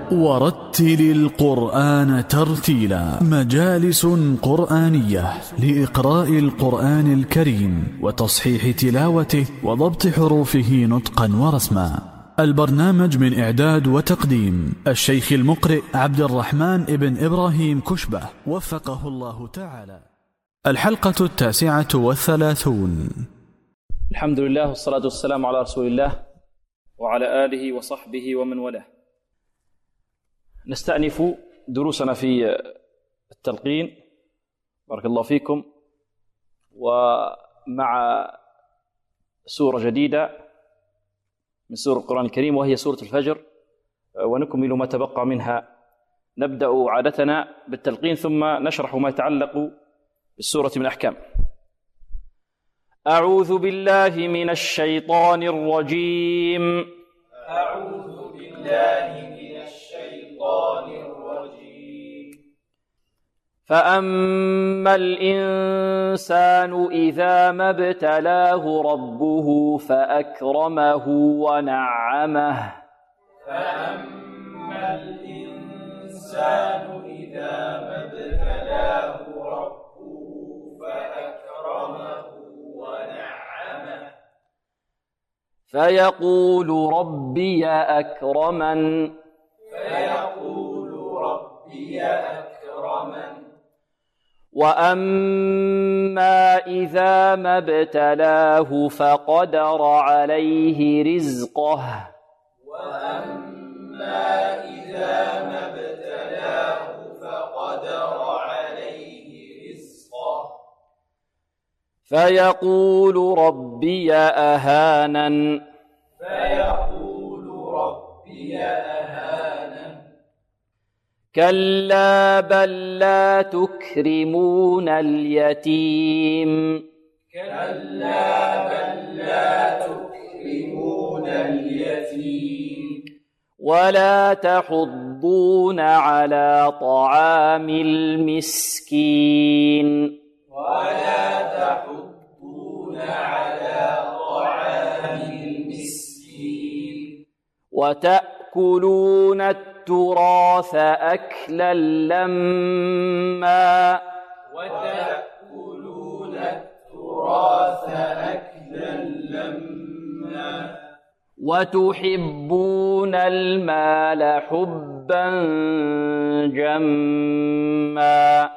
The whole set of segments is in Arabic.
ورتل القرآن ترتيلا. مجالس قرآنية لإقراء القرآن الكريم وتصحيح تلاوته وضبط حروفه نطقا ورسما. البرنامج من إعداد وتقديم الشيخ المقرئ عبد الرحمن ابن إبراهيم كشبة وفقه الله تعالى. الحلقة 39. الحمد لله والصلاة والسلام على رسول الله وعلى آله وصحبه ومن والاه. نستأنف دروسنا في التلقين بارك الله فيكم، ومع سورة جديدة من سورة القرآن الكريم وهي سورة الفجر، ونكمل ما تبقى منها. نبدأ عادتنا بالتلقين ثم نشرح ما يتعلق بالسورة من أحكام. أعوذ بالله من الشيطان الرجيم. أعوذ بالله من الشيطان الرجيم. فأما الإنسان إذا ما ابتلاه ربه فأكرمه ونعمه. فأما الإنسان إذا ما ابتلاه ربه فأكرمه ونعمه. فيقول ربي أكرمن. فيقول ربي أكرمن. وأما إذا ما ابتلاه فقدر عليه رزقه. وأما إذا ما ابتلاه فقدر عليه رزقه. فيقول ربي أهانن. فيقول ربي أهانن. كلا بل لا تكرمون اليتيم. كلا بل لا تكرمون اليتيم. ولا تحضون على طعام المسكين. ولا تحضون على طعام المسكين. وتأكلون التراث أكلا لما. وتأكلون التراث أكلا لما. وتحبون المال حبا جما.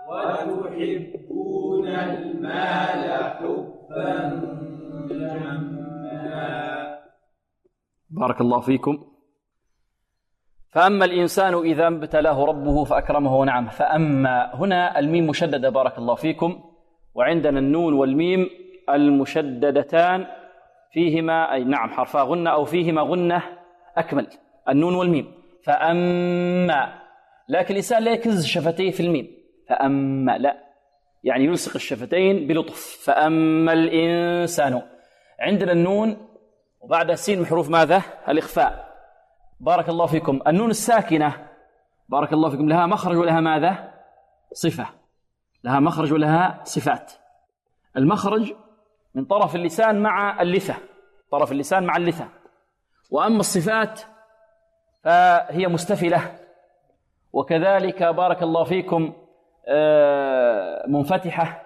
وتحبون المال حبا جما. بارك الله فيكم. فأما الإنسان إذا ابتلاه ربه فأكرمه ونعمه. فأما هنا الميم مشددة بارك الله فيكم، وعندنا النون والميم المشددتان فيهما أي نعم حرفا غنة أو فيهما غنة أكمل، النون والميم. فأما، لكن الإنسان لا يكز شفتيه في الميم. فأما لا، يعني يلصق الشفتين بلطف. فأما الإنسان، عندنا النون وبعد السين من حروف ماذا؟ الإخفاء. بارك الله فيكم. النون الساكنة بارك الله فيكم لها مخرج ولها ماذا؟ صفة. لها مخرج ولها صفات. المخرج من طرف اللسان مع اللثة، طرف اللسان مع اللثة. وأما الصفات فهي مستفلة، وكذلك بارك الله فيكم منفتحة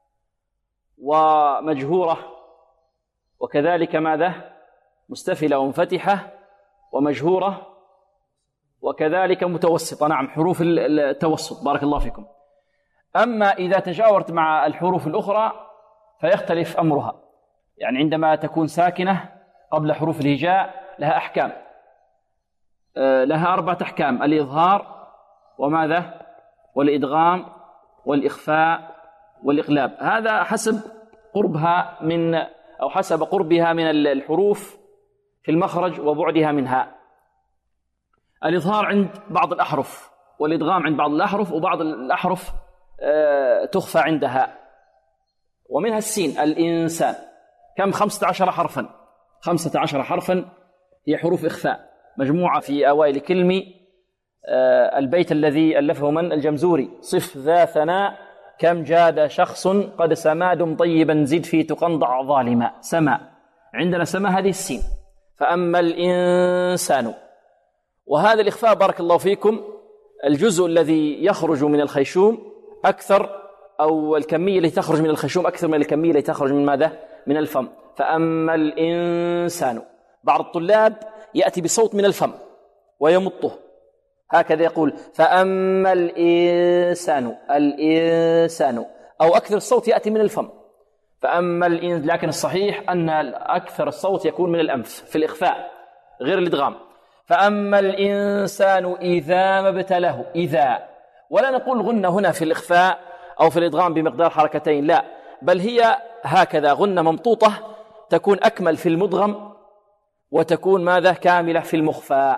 ومجهورة، وكذلك ماذا؟ مستفلة ومنفتحة ومجهورة، وكذلك متوسطة. نعم حروف التوسط بارك الله فيكم. أما إذا تجاورت مع الحروف الأخرى فيختلف أمرها، يعني عندما تكون ساكنة قبل حروف الهجاء لها أحكام، لها 4 أحكام: الإظهار وماذا؟ والإدغام والإخفاء والإقلاب. هذا حسب قربها من أو حسب قربها من الحروف في المخرج وبعدها منها. الإظهار عند بعض الأحرف، والإدغام عند بعض الأحرف، وبعض الأحرف تخفى عندها. ومنها السين. الإنسان كم؟ 15 حرفا. 15 حرفا هي حروف إخفاء مجموعة في أوائل كلمة. البيت الذي ألفه من؟ الجمزوري. صف ذا ثناء كم جاد شخص قد سماد طيبا زد في تقنضع ظالما. سما، عندنا سما هذه السين. فأما الإنسان وهذا الإخفاء بارك الله فيكم الجزء الذي يخرج من الخيشوم أكثر، أو الكمية التي تخرج من الخيشوم أكثر من الكمية التي تخرج من ماذا؟ من الفم. فأما الإنسان، بعض الطلاب يأتي بصوت من الفم ويمطه هكذا، يقول فأما الإنسان، أو أكثر الصوت يأتي من الفم فأما الإنسان، لكن الصحيح أن أكثر الصوت يكون من الأنف في الإخفاء غير الإدغام. فأما الإنسان إذا ما ابتلاه، إذا، ولا نقول غنة هنا في الإخفاء أو في الإدغام بمقدار حركتين، لا، بل هي هكذا غنة ممطوطة تكون أكمل في المدغم وتكون ماذا؟ كاملة في المخفى.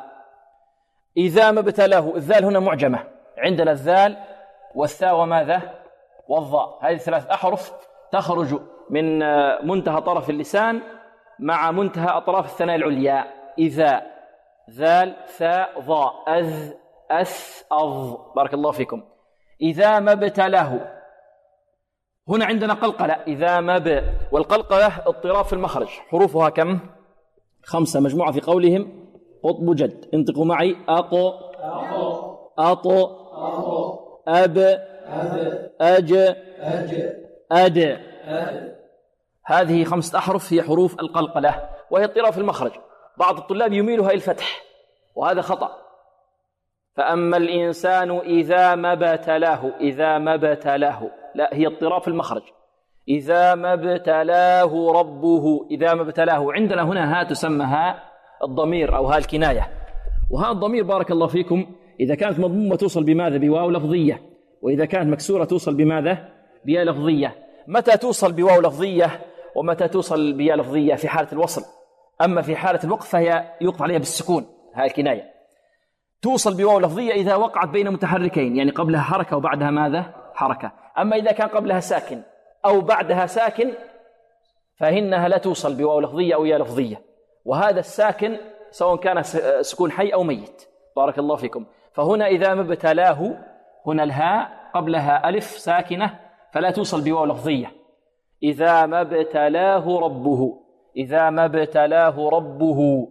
إذا ما ابتلاه، الذال هنا معجمة، عندنا الذال والثاء وماذا؟ والظاء، هذه 3 أحرف تخرج من منتهى طرف اللسان مع منتهى أطراف الثنايا العليا. إذا، ذال ثاء ظاء، أذ أث أظ، بارك الله فيكم. إذا ما ابتلاه، هنا عندنا قلقلة، إذا ما ب، والقلقلة اضطراب في المخرج، حروفها كم؟ 5 مجموعة في قولهم قطب جد. انطقوا معي: أقو أطو أب أج أد. هذه 5 أحرف هي حروف القلقلة، وهي اضطراب في المخرج. بعض الطلاب يميلها إلى الفتح وهذا خطأ. فأما الإنسان إذا ما ابتلاه، إذا ما ابتلاه، لا، هي اضطراب في المخرج. إذا ما ابتلاه ربه، إذا ما ابتلاه، عندنا هنا ها تسمى ها الضمير أو ها الكناية، وها الضمير بارك الله فيكم إذا كانت مضمومة توصل بماذا؟ بواو لفظية، وإذا كانت مكسورة توصل بماذا؟ بياء لفظية. متى توصل بواو لفظية ومتى توصل بياء لفظية؟ في حالة الوصل. أما في حالة الوقف فهي يوقف عليها بالسكون، ها الكناية. توصل بواو لفظية إذا وقعت بين متحركين، يعني قبلها حركة وبعدها ماذا؟ حركة. أما إذا كان قبلها ساكن أو بعدها ساكن فإنها لا توصل بواو لفظية أو ياء لفظية، وهذا الساكن سواء كان سكون حي أو ميت، بارك الله فيكم. فهنا إذا ما ابتلاه، هنا الهاء قبلها ألف ساكنة فلا توصل بواو لفظية. إذا ما ابتلاه ربه، إذا ما ابتلاه ربه.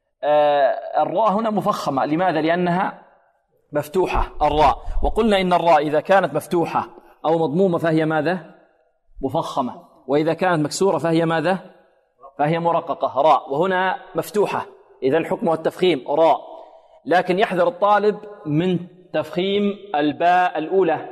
الراء هنا مفخمة، لماذا؟ لأنها مفتوحة الراء، وقلنا إن الراء إذا كانت مفتوحة أو مضمومة فهي ماذا؟ مفخمة، وإذا كانت مكسورة فهي ماذا؟ فهي مرققة راء، وهنا مفتوحة إذن حكمها التفخيم راء. لكن يحذر الطالب من تفخيم الباء الأولى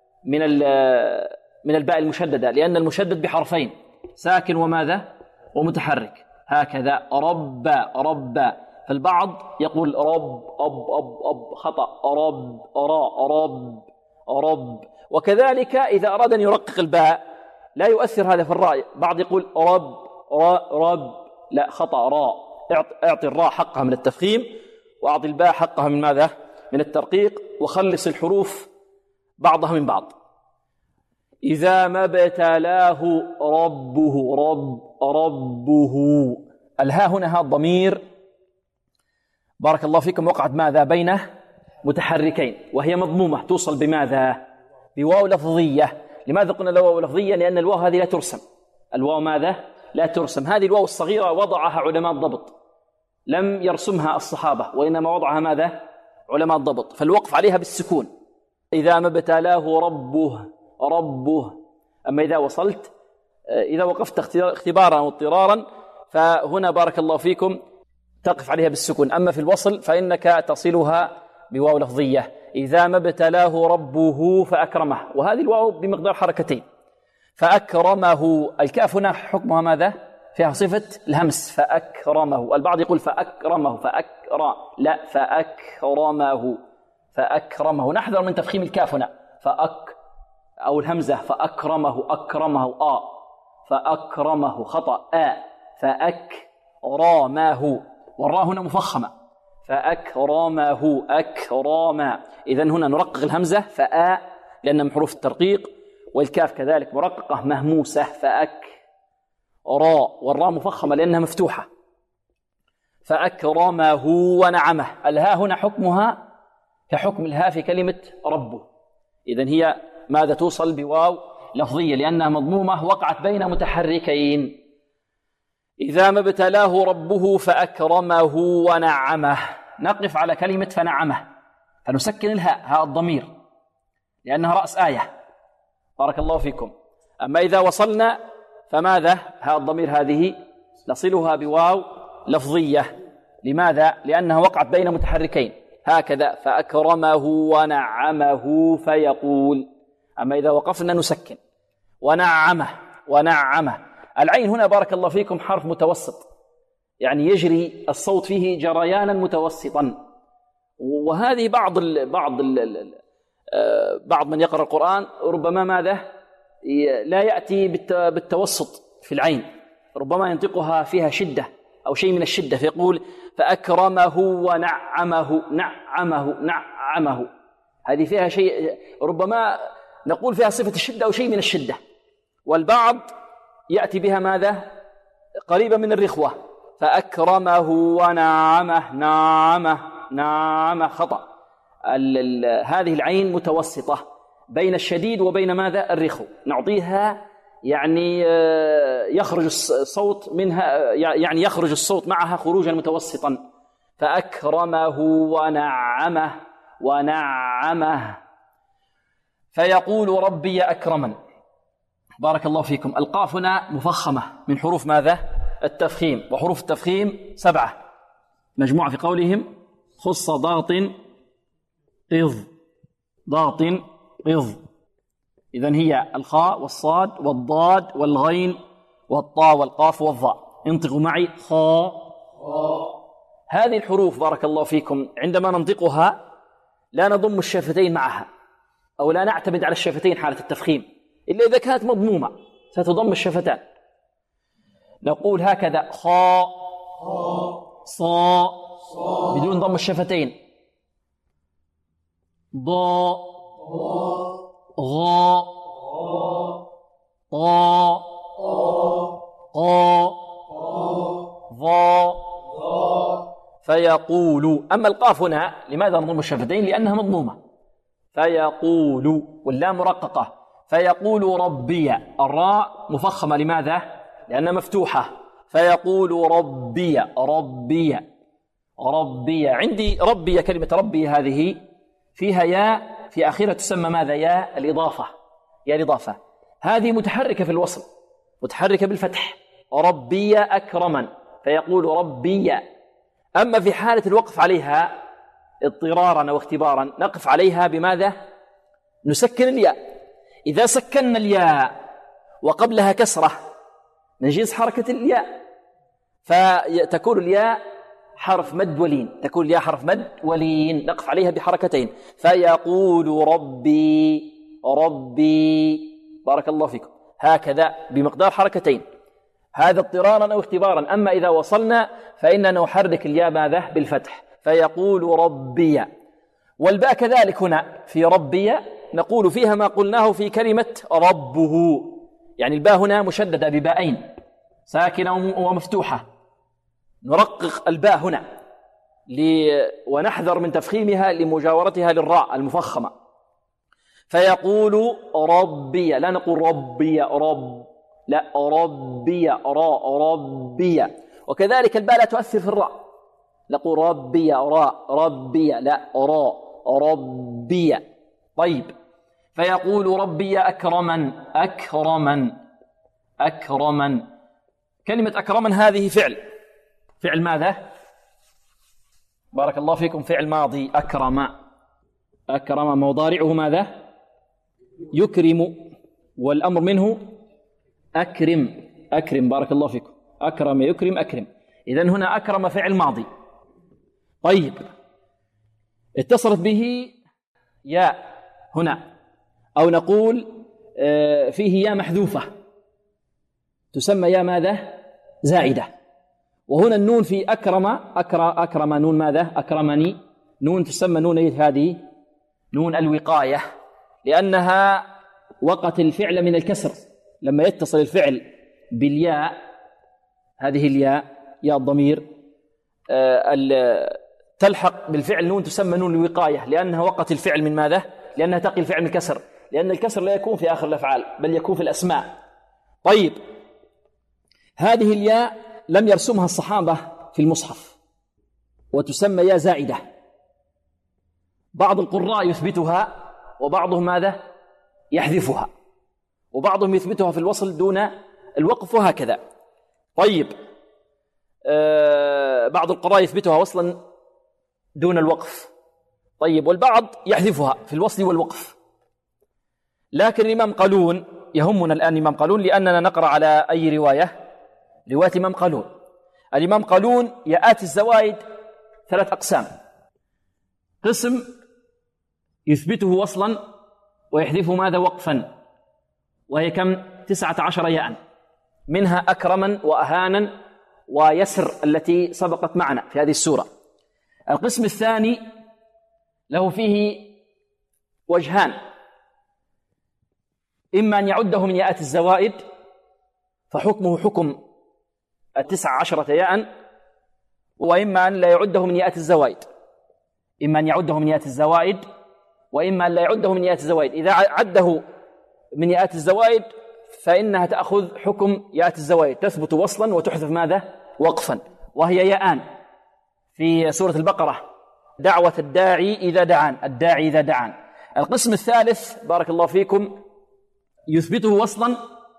من الباء المشددة، لأن المشدد بحرفين ساكن وماذا؟ ومتحرك، هكذا رب رب. فالبعض يقول رب أب خطأ، رب رب رب. وكذلك إذا أراد أن يرقق الباء لا يؤثر هذا في الراء، بعض يقول رب رب، لا، خطأ، راء. اعطي الراء حقها من التفخيم وأعطي الباء حقها من ماذا؟ من الترقيق، وخلص الحروف بعضها من بعض. إذا ما ابتلاه ربه، ربه. الهاء هنا ها الضمير بارك الله فيكم وقعت ماذا؟ بين متحركين، وهي مضمومة توصل بماذا؟ بواو لفظية. لماذا قلنا واو لفظية؟ لأن الواو هذه لا ترسم. الواو ماذا؟ لا ترسم. هذه الواو الصغيرة وضعها علماء الضبط، لم يرسمها الصحابة، وإنما وضعها ماذا؟ علماء الضبط، فالوقف عليها بالسكون. إذا ما ابتلاه ربه، ربه. أما إذا وصلت، إذا وقفت اختبارا أو اضطرارا فهنا بارك الله فيكم تقف عليها بالسكون. أما في الوصل فإنك تصلها بواو لفظية. إذا ما ابتلاه ربه فأكرمه، وهذه الواو بمقدار حركتين. فأكرمه، الكاف هنا حكمها ماذا؟ فيها صفة الهمس، فأكرمه. البعض يقول فأكرمه، لا، فأكرمه، فأكرمه. نحذر من تفخيم الكاف هنا، أو الهمزة، فأكرمه، أكرمه، فأكرمه، خطأ، فأكرمه، والراء هنا مفخمة، فأكرمه، أكرم. إذن هنا نرقق الهمزة فآ لأنها من حروف الترقيق، والكاف كذلك مرققة مهموسة، راء، والراء مفخمة لأنها مفتوحة. فأكرمه ونعمه. الهاء هنا حكمها كحكم الهاء في كلمة ربه، إذن هي ماذا؟ توصل بواو لفظية لأنها مضمومة وقعت بين متحركين. إذا ما ابتلاه ربه فأكرمه ونعمه. نقف على كلمة فنعمه، فنسكن الهاء، هاء الضمير، لأنها رأس آية. بارك الله فيكم. أما إذا وصلنا فماذا؟ هاء الضمير هذه نصلها بواو لفظية. لماذا؟ لأنها وقعت بين متحركين هكذا، فأكرمه ونعمه فيقول. أما إذا وقفنا نسكن ونعمه ونعمه. العين هنا بارك الله فيكم حرف متوسط، يعني يجري الصوت فيه جريانا متوسطا. وهذه بعض من يقرأ القرآن ربما ماذا لا يأتي بالتوسط في العين، ربما ينطقها فيها شدة أو شيء من الشدة، فيقول فأكرمه ونعمه نعمه نعمه. هذه فيها شيء ربما نقول فيها صفة الشدة أو شيء من الشدة، والبعض يأتي بها ماذا قريبا من الرخوة، فأكرمه ونعمه نعمه نعمه. خطأ. هذه العين متوسطة بين الشديد وبين ماذا الرخو، نعطيها يعني يخرج الصوت منها، يعني يخرج الصوت معها خروجا متوسطا. فأكرمه ونعمه ونعمه فيقول ربي أكرمن. بارك الله فيكم. القاف هنا مفخمة من حروف ماذا التفخيم، وحروف التفخيم 7 مجموعة في قولهم خص ضغط قض ضغط قض. إذن هي الخاء والصاد والضاد والغين والطاء والقاف والظاء. انطقوا معي خاء. هذه الحروف بارك الله فيكم عندما ننطقها لا نضم الشفتين معها، أو لا نعتمد على الشفتين حالة التفخيم، إلا إذا كانت مضمومة ستضم الشفتان. نقول هكذا خاء صاء بدون ضم الشفتين، ضاء غاء طاء قاء ظاء فيقول. أما القاف هنا لماذا نضم الشفتين؟ لأنها مضمومة. فيقول واللام مرققة. فيقول ربي، الراء مفخمة لماذا؟ لأنها مفتوحة. فيقول ربي ربي ربي. عندي ربي، كلمة ربي هذه فيها ياء في آخرها تسمى ماذا؟ ياء الإضافة. ياء الإضافة هذه متحركة في الوصل، متحركة بالفتح. ربي أكرمن فيقول ربي. أما في حالة الوقف عليها اضطرارا أو اختبارا نقف عليها بماذا؟ نسكن الياء. إذا سكننا الياء وقبلها كسرة من جنس حركة الياء فتكون الياء حرف مد ولين، تكون الياء حرف مد ولين، نقف عليها بحركتين. فيقول ربي ربي. بارك الله فيكم. هكذا بمقدار حركتين، هذا اضطرارا أو اختبارا. أما إذا وصلنا فإننا نحرك الياء ماذا؟ بالفتح. فيقول ربي. والباء كذلك هنا في ربي نقول فيها ما قلناه في كلمة ربه، يعني الباء هنا مشددة بباءين ساكنة ومفتوحة، نرقق الباء هنا ونحذر من تفخيمها لمجاورتها للراء المفخمة. فيقول ربي، لا نقول ربي رب، لا ربي ربي. وكذلك الباء لا تؤثر في الراء، نقول ربي راء ربي، لا راء ربي. طيب. فيقول ربي أكرمن أكرمن أكرمن. كلمة أكرمن هذه فعل ماذا؟ بارك الله فيكم. فعل ماضي. أكرم أكرم مضارعه ماذا؟ يكرم، والأمر منه أكرم أكرم. بارك الله فيكم. أكرم يكرم أكرم. إذن هنا أكرم فعل ماضي. طيب. اتصلت به ياء هنا، أو نقول فيه ياء محذوفة تسمى ياء ماذا؟ زائدة. وهنا النون في أكرم نون ماذا؟ أكرمني، نون تسمى نون هذه نون الوقاية، لأنها وقت الفعل من الكسر. لما يتصل الفعل بالياء، هذه الياء ياء الضمير تلحق بالفعل نون تسمى نون الوقاية، لأنها وقت الفعل من ماذا؟ لأنها تقي الفعل من الكسر، لأن الكسر لا يكون في آخر الأفعال بل يكون في الأسماء. طيب. هذه الياء لم يرسمها الصحابة في المصحف، وتسمى يا زائدة. بعض القراء يثبتها وبعضهم ماذا؟ يحذفها، وبعضهم يثبتها في الوصل دون الوقف وهكذا. طيب بعض القراء يثبتها وصلا دون الوقف، طيب، والبعض يحذفها في الوصل والوقف. لكن الإمام قالون يهمنا الآن الإمام قالون، لأننا نقرأ على أي رواية؟ رواية الإمام قالون. الإمام قالون يأتي الزوائد 3 أقسام: قسم يثبته وصلا ويحذفه ماذا؟ وقفا، وهي كم؟ 19 ياء، منها أكرما وأهانا ويسر التي سبقت معنا في هذه السورة. القسم الثاني له فيه وجهان: إما أن يعده من ياءات الزوائد فحكمه حكم 19 ياء، وإما أن لا يعده من ياءات الزوائد. إما أن يعده من ياءات الزوائد وإما أن لا يعده من ياءات الزوائد. إذا عده من ياءات الزوائد فإنها تأخذ حكم ياءات الزوائد، تثبت وصلا وتحذف ماذا؟ وقفا، وهي ياءان في سورة البقرة: دعوة الداعي إذا دعان، الداعي إذا دعان. القسم الثالث بارك الله فيكم يثبته وصلا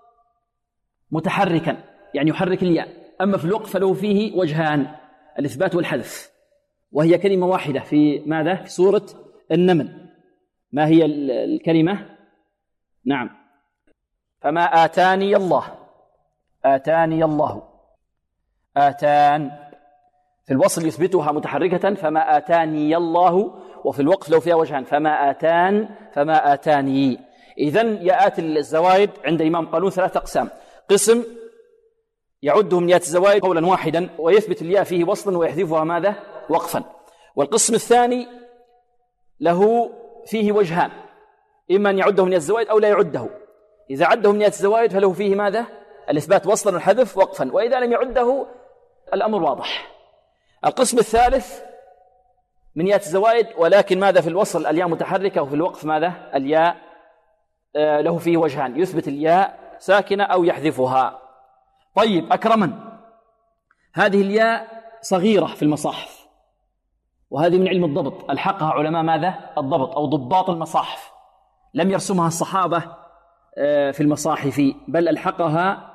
متحركا، يعني يحرك الياء. أما في الوقف فله فيه وجهان: الإثبات والحذف، وهي كلمة واحدة في ماذا؟ في سورة النمل. ما هي الكلمة؟ نعم: فما آتاني الله، آتاني الله، آتان. في الوصل يثبتها متحركة فما آتاني الله، وفي الوقف لو فيها وجهان: فما آتان، فما آتاني. إذن ياءات الزوائد عند الإمام قالون 3 أقسام: قسم يعده من ياءات الزوائد قولا واحدا ويثبت الياء فيه وصلا ويحذفها ماذا؟ وقفا. والقسم الثاني له فيه وجهان: إما أن يعده من ياءات الزوائد أو لا يعده. إذا عده من ياءات الزوائد فله فيه ماذا؟ الإثبات وصلا والحذف وقفا، وإذا لم يعده الأمر واضح. القسم الثالث من ياءات الزوائد ولكن ماذا؟ في الوصل الياء متحركة، وفي الوقف ماذا؟ الياء له فيه وجهان: يثبت الياء ساكنة أو يحذفها. طيب، أكرما، هذه الياء صغيرة في المصاحف، وهذه من علم الضبط، ألحقها علماء ماذا؟ الضبط أو ضباط المصاحف، لم يرسمها الصحابة في المصاحف، بل ألحقها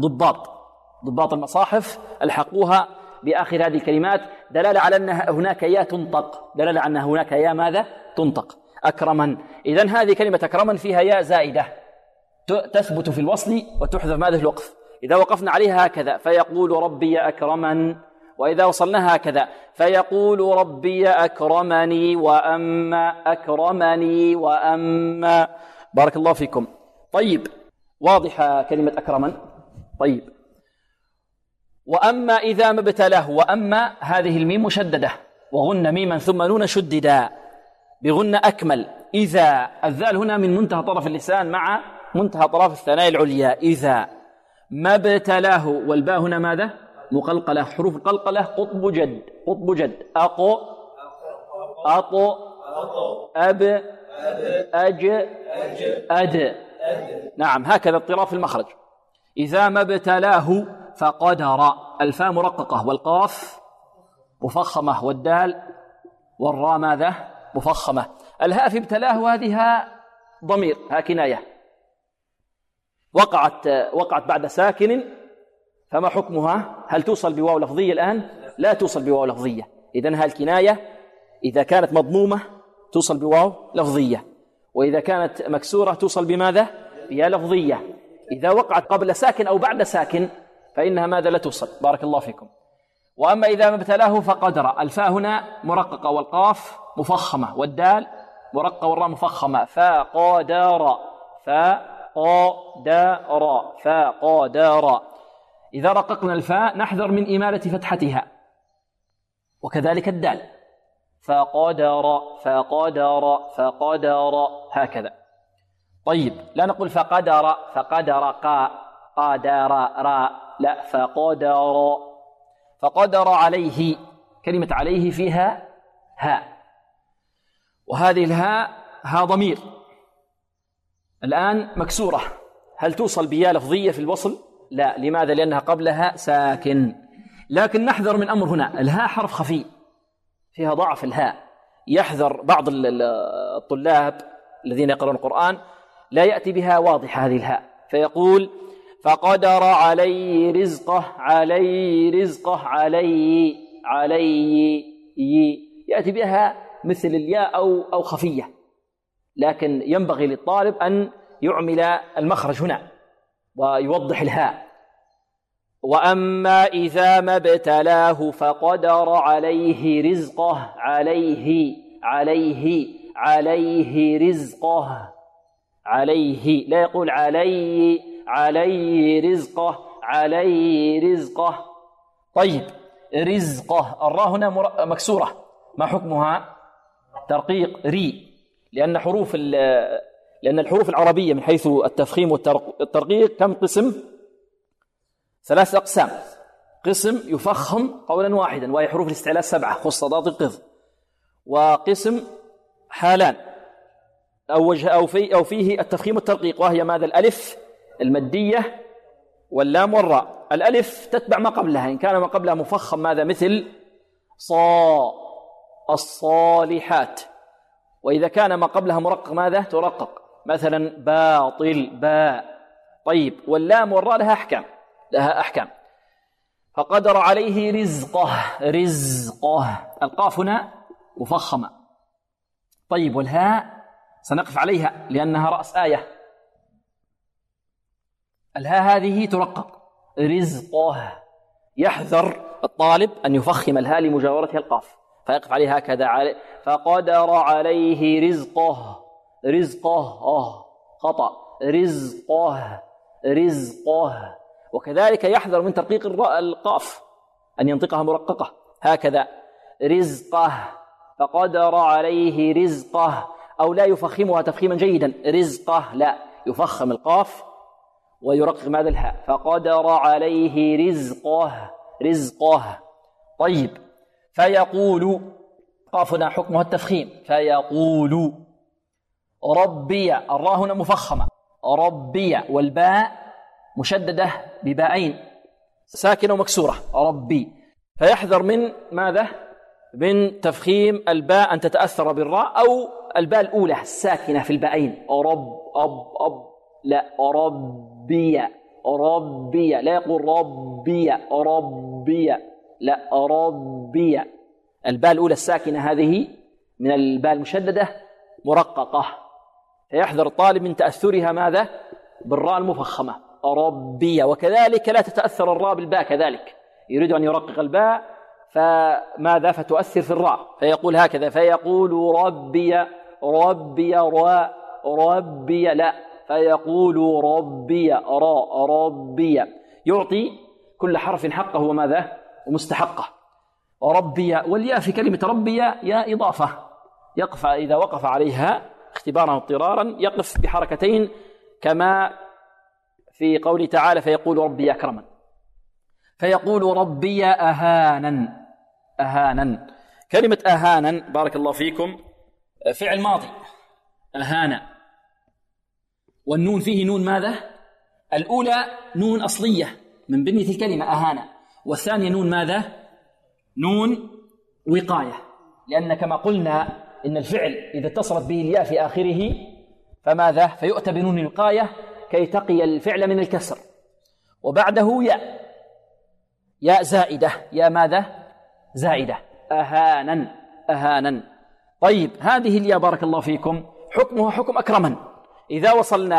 ضباط المصاحف، ألحقوها بآخر هذه الكلمات دلالة على أن هناك ياء تنطق، دلالة على أن هناك ياء ماذا؟ تنطق. أكرما، إذن هذه كلمة أكرما فيها ياء زائدة تثبت في الوصل وتحذف ماذا؟ في الوقف. إذا وقفنا عليها هكذا فيقول ربي أكرمن، وإذا وصلناها هكذا فيقول ربي أكرمني وأما أكرمني وأما. بارك الله فيكم. طيب، واضحة كلمة أكرمن؟ طيب، وأما إذا ما ابتلاه، وأما هذه الميم مشددة وغن ميما ثم نون شددا بغن أكمل. إذا، الذال هنا من منتهى طرف اللسان مع منتهى طرف الثنايا العليا. إذا ما ابتلاه، والباء هنا ماذا؟ مقلقلة، حروف القلقلة قطب جد، قطب جد. أقو، أطو، أب، أج، أد. نعم، هكذا اضطراب في المخرج. إذا ما ابتلاه فقدر، الفاء مرققة والقاف مفخمة والدال والراء ماذا؟ مفخمة. الهاء في ابتلاه هذه ضمير، ها كناية، وقعت بعد ساكن، فما حكمها؟ هل توصل بواو لفظية الآن؟ لا توصل بواو لفظية. إذن هالكناية إذا كانت مضمومة توصل بواو لفظية، وإذا كانت مكسورة توصل بماذا؟ بياء لفظية. إذا وقعت قبل ساكن أو بعد ساكن فإنها ماذا؟ لا توصل. بارك الله فيكم. وأما إذا ما ابتلاه فقدر، الفاء هنا مرققة والقاف مفخمة والدال مرققة والراء مفخمة. فقدر، فقدر، فقدر. إذا رققنا الفاء نحذر من إمالة فتحتها، وكذلك الدال. فقدر، فقدر، فقدر، هكذا. طيب، لا نقول فقدر، فقدر قا، قدر را، لا، فقدر. فقدر عليه، كلمة عليه فيها هاء، وهذه الهاء ها ضمير الآن مكسورة، هل توصل بياء لفظية في الوصل؟ لا. لماذا؟ لأنها قبلها ساكن. لكن نحذر من أمر هنا، الهاء حرف خفي، فيها ضعف الهاء. يحذر بعض الطلاب الذين يقرؤون القرآن لا يأتي بها واضحة هذه الهاء، فيقول فقدر عليه رزقه، عليه رزقه، عليه يأتي بها مثل الياء أو خفية، لكن ينبغي للطالب أن يعمل المخرج هنا ويوضح الهاء. وأما إذا ما ابتلاه فقدر عليه رزقه، عليه رزقه، عليه، لا يقول عليه رزقه، عليه رزقه. طيب رزقه، الراء هنا مكسورة، ما حكمها؟ ترقيق ري، لأن الحروف العربية من حيث التفخيم والترقيق كم قسم؟ 3 أقسام. قسم يفخم قولا واحدا وهي حروف الاستعلاء 7، خص ضاد القض. وقسم حالان أو فيه التفخيم والترقيق، وهي ماذا؟ الألف المادية واللام والراء. الألف تتبع ما قبلها، إن كان ما قبلها مفخم ماذا؟ مثل الصالحات. وإذا كان ما قبلها مرقق ماذا؟ ترقق، مثلا باطل، باء. طيب واللام والراء لها أحكام. فقدر عليه رزقه، رزقه، القاف هنا مفخمة. طيب والهاء سنقف عليها لأنها رأس آية، الهاء هذه ترقق، رزقه. يحذر الطالب أن يفخم الهاء لمجاورتها القاف، فيقف عليها هكذا، فقدر عليه رزقه، رزقه، خطأ، رزقه، رزقه. وكذلك يحذر من ترقيق القاف أن ينطقها مرققة، هكذا رزقه، فقدر عليه رزقه، أو لا يفخمها تفخيما جيدا، رزقه، لا، يفخم القاف ويرقق ماذا؟ الهاء، فقدر عليه رزقه، رزقه. طيب فيقول، قافنا حكمها التفخيم، فيقول ربي، الراء هنا مفخمة، ربي، والباء مشددة بباءين ساكنة ومكسورة، ربي. فيحذر من ماذا؟ من تفخيم الباء أن تتأثر بالراء، أو الباء الأولى الساكنة في الباءين، لا، ربي، ربي، لا يقول ربي، ربي، لا، ربي. الباء الأولى الساكنة هذه من الباء المشددة مرققة، فيحذر الطالب من تأثرها ماذا؟ بالراء المفخمة، ربي. وكذلك لا تتأثر الراء بالباء، كذلك يريد أن يرقق الباء فماذا؟ فتؤثر في الراء، فيقول هكذا، فيقول ربي، ربي، ربي، لا، فيقول ربي، ربي. يعطي كل حرف حقه وماذا؟ ومستحقه. ربي، والياء في كلمة ربي يا إضافة، يقف إذا وقف عليها اختبارا واضطرارا يقف بحركتين، كما في قوله تعالى فيقول ربي أكرما. فيقول ربي أهانا، أهانا. كلمة أهانا بارك الله فيكم فعل ماضي، أهانا، والنون فيه نون ماذا؟ الأولى نون أصلية من بنية الكلمة أهانا، والثانية نون ماذا؟ نون وقاية، لأن كما قلنا إن الفعل إذا اتصلت به الياء في آخره فماذا؟ فيؤتى بنون الوقاية كي تقي الفعل من الكسر، وبعده ياء زائدة، يا ماذا؟ زائدة، أهانا، أهانا. طيب هذه الياء بارك الله فيكم حكمها حكم أكرما، إذا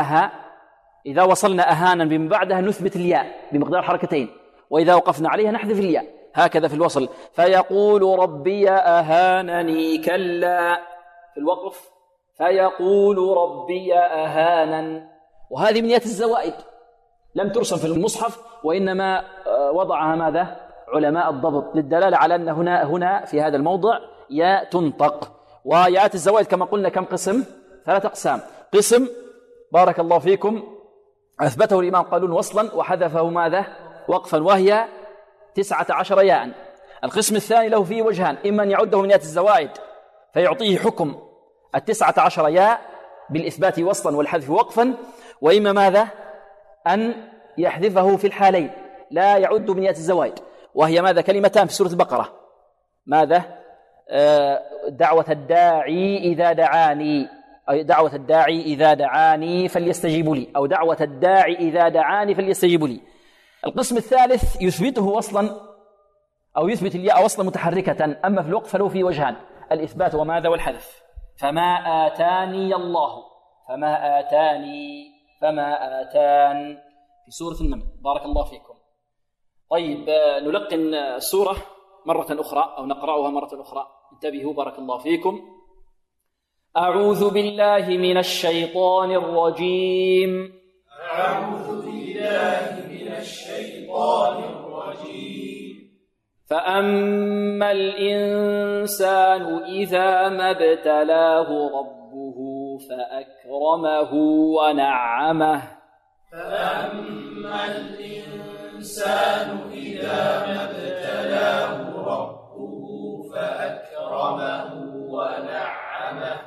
وصلنا أهانا بما بعدها نثبت الياء بمقدار حركتين، وإذا وقفنا عليها نحذف الياء، هكذا في الوصل. فيقول ربي أهانني، كلا في الوقف، فيقول ربي أهانا. وهذه من ياء الزوائد لم ترسم في المصحف، وإنما وضعها ماذا؟ علماء الضبط، للدلالة على أن هنا في هذا الموضع ياء تنطق. وياءات الزوائد كما قلنا كم قسم؟ 3 أقسام. قسم بارك الله فيكم أثبته الإمام قالون وصلا وحذفه ماذا؟ وقفا، وهي 19 ياء. القسم الثاني له فيه وجهان، إما أن يعده من ياء الزوائد فيعطيه حكم 19 ياء بالإثبات وصلا والحذف وقفا، وإما ماذا؟ أن يحذفه في الحالين لا يعد من ياء الزوائد، وهي ماذا؟ كلمتان في سورة البقرة، ماذا؟ دعوة الداعي إذا دعاني، أو دعوة الداعي إذا دعاني فليستجيبوا لي، أو دعوة الداعي إذا دعاني فليستجيبوا لي. القسم الثالث يثبته وصلا أو يثبت الياء وصلا متحركة، أما في الوقف فله في وجهان: الإثبات وماذا والحذف. فما آتاني الله، فما آتاني، فما آتان، في سورة النمل. بارك الله فيكم. طيب، نلقن السورة مرة أخرى أو نقرأها مرة أخرى. انتبهوا بارك الله فيكم. أعوذ بالله من الشيطان الرجيم. أعوذ بالله من الشيطان الرجيم. فأما الإنسان إذا ما ابتلاه ربه فأكرمه ونعمه. فأما الإنسان إذا ما ابتلاه ربه فأكرمه ونعمه.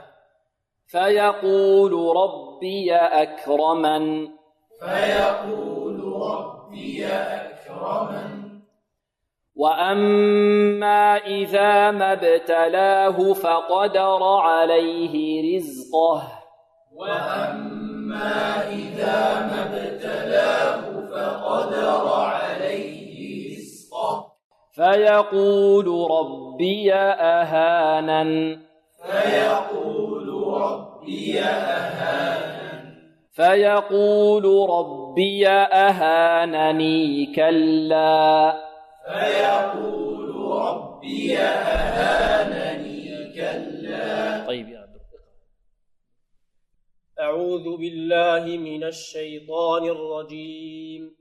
فيقول ربي أكرمن. فيقول ربي أكرمن. وأما إذا ما ابتلاه فقدر عليه رزقه. وأما إذا ما ابتلاه فقدر عليه رزقه. فيقول ربي أهانن. فيقول ربي أهانن. فيقول ربي أهانني كلا. فيقول ربي أهانني كلا. طيب يا عبد. أعوذ بالله من الشيطان الرجيم.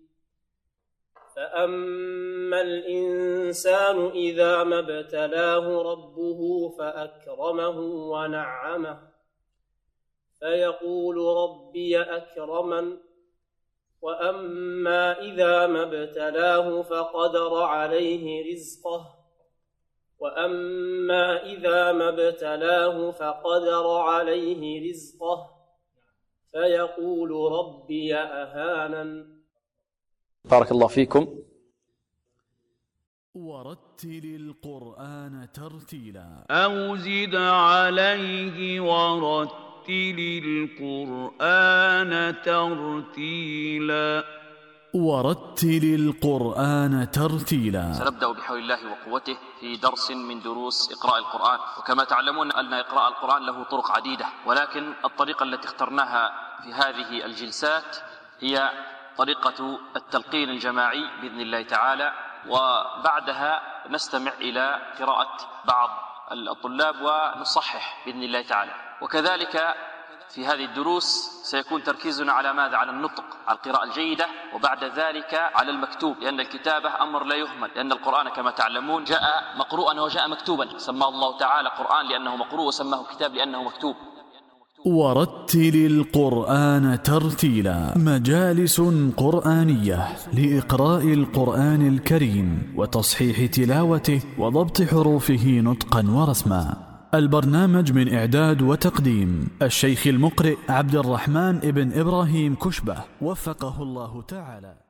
فأما الإنسان إذا ما ابتلاه ربه فأكرمه ونعمه فيقول ربي أكرمن. وأما إذا ما ابتلاه فقدر عليه رزقه. وأما إذا ما ابتلاه فقدر عليه رزقه فيقول ربي أهانن. بارك الله فيكم. ورتل القرآن ترتيلا. أو زد عليه ورتل القرآن ترتيلا. ورتل القرآن ترتيلا. سنبدأ بحول الله وقوته في درس من دروس إقراء القرآن. وكما تعلمون أن إقراء القرآن له طرق عديدة، ولكن الطريقة التي اخترناها في هذه الجلسات هي طريقة التلقين الجماعي بإذن الله تعالى، وبعدها نستمع إلى قراءة بعض الطلاب ونصحح بإذن الله تعالى. وكذلك في هذه الدروس سيكون تركيزنا على ماذا؟ على النطق، على القراءة الجيدة، وبعد ذلك على المكتوب، لأن الكتابة أمر لا يهمل، لأن القرآن كما تعلمون جاء مقروءا وجاء مكتوبا. سماه الله تعالى قرآن لأنه مقروء، وسماه كتاب لأنه مكتوب. ورتل القرآن ترتيلا. مجالس قرآنية لإقراء القرآن الكريم وتصحيح تلاوته وضبط حروفه نطقا ورسما. البرنامج من إعداد وتقديم الشيخ المقرئ عبد الرحمن ابن إبراهيم كشبة، وفقه الله تعالى.